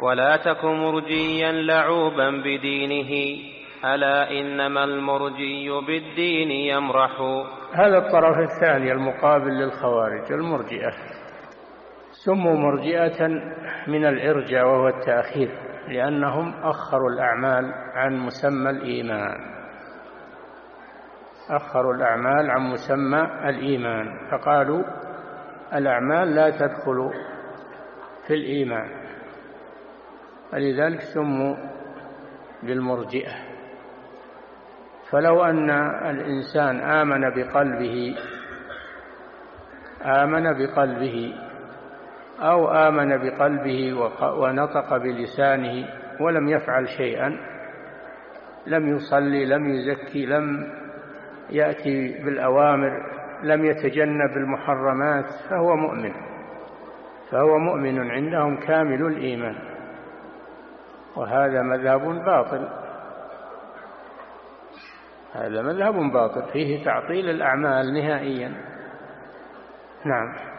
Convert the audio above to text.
ولا تك مرجيا لعوبا بدينه ألا إنما المرجي بالدين يمرح. هذا الطرف الثاني المقابل للخوارج المرجئة، سموا مرجئة من الإرجاء وهو التأخير، لأنهم أخروا الأعمال عن مسمى الإيمان، أخروا الأعمال عن مسمى الإيمان، فقالوا الأعمال لا تدخل في الإيمان، فلذلك سموا بالمرجئة. فلو أن الإنسان آمن بقلبه أو آمن بقلبه ونطق بلسانه ولم يفعل شيئا، لم يصلي، لم يزكي، لم يأتي بالأوامر، لم يتجنب المحرمات، فهو مؤمن عندهم كامل الإيمان، وهذا مذهب باطل، هذا مذهب باطل فيه تعطيل الأعمال نهائيا. نعم.